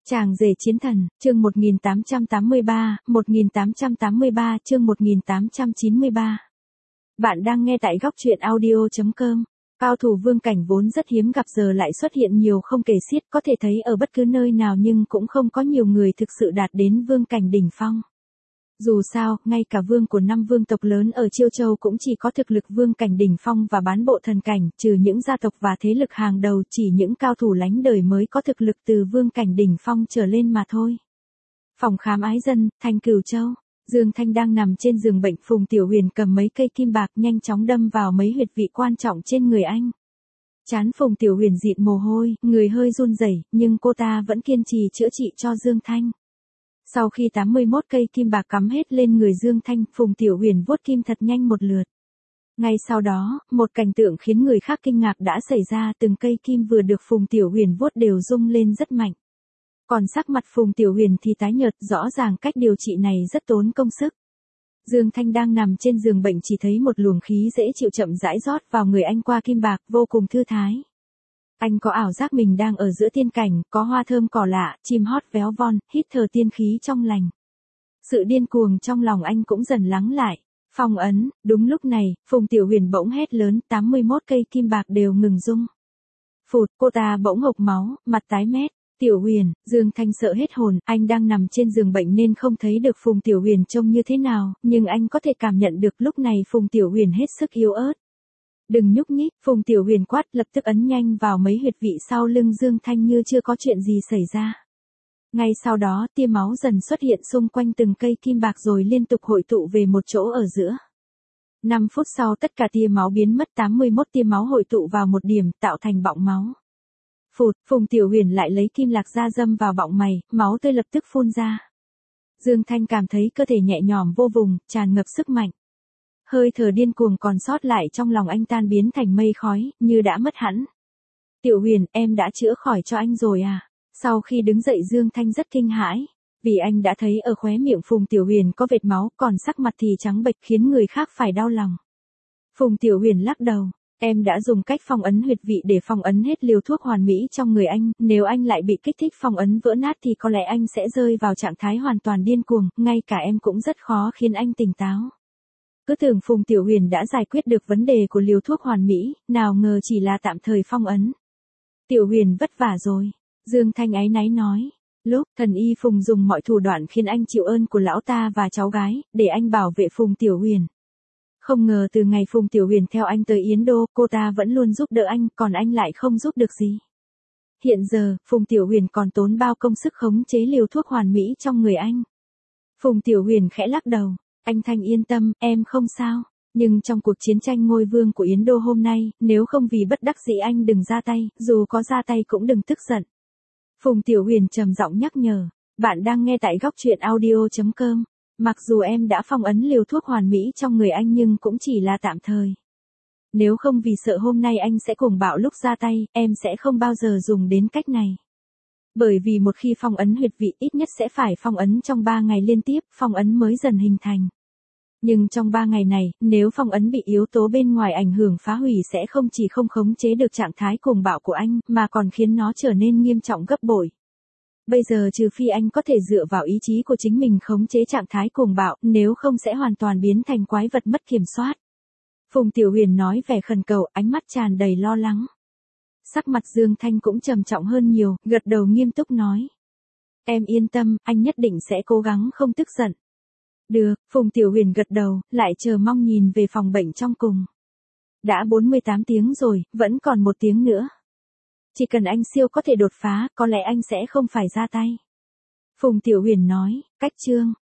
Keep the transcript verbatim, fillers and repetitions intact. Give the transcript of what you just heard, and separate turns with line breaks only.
Chàng rể chiến thần, chương một nghìn tám trăm tám mươi ba, một nghìn tám trăm tám mươi ba chương một nghìn tám trăm chín mươi ba. Bạn đang nghe tại góc truyện audio chấm com. Cao thủ vương cảnh vốn rất hiếm gặp giờ lại xuất hiện nhiều không kể xiết, có thể thấy ở bất cứ nơi nào nhưng cũng không có nhiều người thực sự đạt đến vương cảnh đỉnh phong. Dù sao, ngay cả vương của năm vương tộc lớn ở Chiêu Châu cũng chỉ có thực lực vương cảnh đỉnh phong và bán bộ thần cảnh, trừ những gia tộc và thế lực hàng đầu, chỉ những cao thủ lánh đời mới có thực lực từ vương cảnh đỉnh phong trở lên mà thôi. Phòng khám ái dân, Thanh Cửu Châu. Dương Thanh đang nằm trên giường bệnh, Phùng Tiểu Huyền cầm mấy cây kim bạc nhanh chóng đâm vào mấy huyệt vị quan trọng trên người anh. Trán Phùng Tiểu Huyền dịn mồ hôi, người hơi run rẩy, nhưng cô ta vẫn kiên trì chữa trị cho Dương Thanh. Sau khi tám mươi mốt cây kim bạc cắm hết lên người Dương Thanh, Phùng Tiểu Huyền vuốt kim thật nhanh một lượt. Ngay sau đó, một cảnh tượng khiến người khác kinh ngạc đã xảy ra, từng cây kim vừa được Phùng Tiểu Huyền vuốt đều rung lên rất mạnh. Còn sắc mặt Phùng Tiểu Huyền thì tái nhợt, rõ ràng cách điều trị này rất tốn công sức. Dương Thanh đang nằm trên giường bệnh chỉ thấy một luồng khí dễ chịu chậm rãi rót vào người anh qua kim bạc, vô cùng thư thái. Anh có ảo giác mình đang ở giữa tiên cảnh, có hoa thơm cỏ lạ, chim hót véo von, hít thở tiên khí trong lành. Sự điên cuồng trong lòng anh cũng dần lắng lại. Phong ấn, đúng lúc này, Phùng Tiểu Huyền bỗng hét lớn, tám mươi mốt cây kim bạc đều ngừng rung. Phụt, cô ta bỗng hộc máu, mặt tái mét. Tiểu Huyền, Dương Thanh sợ hết hồn, anh đang nằm trên giường bệnh nên không thấy được Phùng Tiểu Huyền trông như thế nào, nhưng anh có thể cảm nhận được lúc này Phùng Tiểu Huyền hết sức yếu ớt. Đừng nhúc nhích, Phùng Tiểu Huyền quát, lập tức ấn nhanh vào mấy huyệt vị sau lưng Dương Thanh như chưa có chuyện gì xảy ra. Ngay sau đó, tia máu dần xuất hiện xung quanh từng cây kim bạc rồi liên tục hội tụ về một chỗ ở giữa. năm phút sau tất cả tia máu biến mất, tám mươi mốt tia máu hội tụ vào một điểm, tạo thành bọng máu. Phụt, Phùng Tiểu Huyền lại lấy kim lạc ra dâm vào bọng mày, máu tươi lập tức phun ra. Dương Thanh cảm thấy cơ thể nhẹ nhõm vô vùng, tràn ngập sức mạnh. Hơi thở điên cuồng còn sót lại trong lòng anh tan biến thành mây khói, như đã mất hẳn. Tiểu Huyền, em đã chữa khỏi cho anh rồi à? Sau khi đứng dậy Dương Thanh rất kinh hãi, vì anh đã thấy ở khóe miệng Phùng Tiểu Huyền có vệt máu, còn sắc mặt thì trắng bệch khiến người khác phải đau lòng. Phùng Tiểu Huyền lắc đầu, em đã dùng cách phong ấn huyệt vị để phong ấn hết liều thuốc hoàn mỹ trong người anh, nếu anh lại bị kích thích phong ấn vỡ nát thì có lẽ anh sẽ rơi vào trạng thái hoàn toàn điên cuồng, ngay cả em cũng rất khó khiến anh tỉnh táo. Cứ tưởng Phùng Tiểu Huyền đã giải quyết được vấn đề của liều thuốc hoàn mỹ, nào ngờ chỉ là tạm thời phong ấn. Tiểu Huyền vất vả rồi, Dương Thanh áy náy nói. Lúc thần y Phùng dùng mọi thủ đoạn khiến anh chịu ơn của lão ta và cháu gái, để anh bảo vệ Phùng Tiểu Huyền. Không ngờ từ ngày Phùng Tiểu Huyền theo anh tới Yến Đô, cô ta vẫn luôn giúp đỡ anh, còn anh lại không giúp được gì. Hiện giờ, Phùng Tiểu Huyền còn tốn bao công sức khống chế liều thuốc hoàn mỹ trong người anh. Phùng Tiểu Huyền khẽ lắc đầu. Anh Thanh yên tâm, em không sao. Nhưng trong cuộc chiến tranh ngôi vương của Yến Đô hôm nay, nếu không vì bất đắc dĩ anh đừng ra tay, dù có ra tay cũng đừng tức giận. Phùng Tiểu Huyền trầm giọng nhắc nhở. Bạn đang nghe tại góc truyện audio chấm com. Mặc dù em đã phong ấn liều thuốc hoàn mỹ trong người anh nhưng cũng chỉ là tạm thời. Nếu không vì sợ hôm nay anh sẽ cuồng bạo lúc ra tay, em sẽ không bao giờ dùng đến cách này. Bởi vì một khi phong ấn huyệt vị ít nhất sẽ phải phong ấn trong ba ngày liên tiếp, phong ấn mới dần hình thành. Nhưng trong ba ngày này, nếu phong ấn bị yếu tố bên ngoài ảnh hưởng phá hủy sẽ không chỉ không khống chế được trạng thái cuồng bạo của anh, mà còn khiến nó trở nên nghiêm trọng gấp bội. Bây giờ trừ phi anh có thể dựa vào ý chí của chính mình khống chế trạng thái cuồng bạo, nếu không sẽ hoàn toàn biến thành quái vật mất kiểm soát. Phùng Tiểu Huyền nói vẻ khẩn cầu, ánh mắt tràn đầy lo lắng. Sắc mặt Dương Thanh cũng trầm trọng hơn nhiều, gật đầu nghiêm túc nói. Em yên tâm, anh nhất định sẽ cố gắng không tức giận. Được, Phùng Tiểu Huyền gật đầu, lại chờ mong nhìn về phòng bệnh trong cùng. Đã bốn mươi tám tiếng rồi, vẫn còn một tiếng nữa. Chỉ cần anh siêu có thể đột phá, có lẽ anh sẽ không phải ra tay. Phùng Tiểu Huyền nói, cách chương.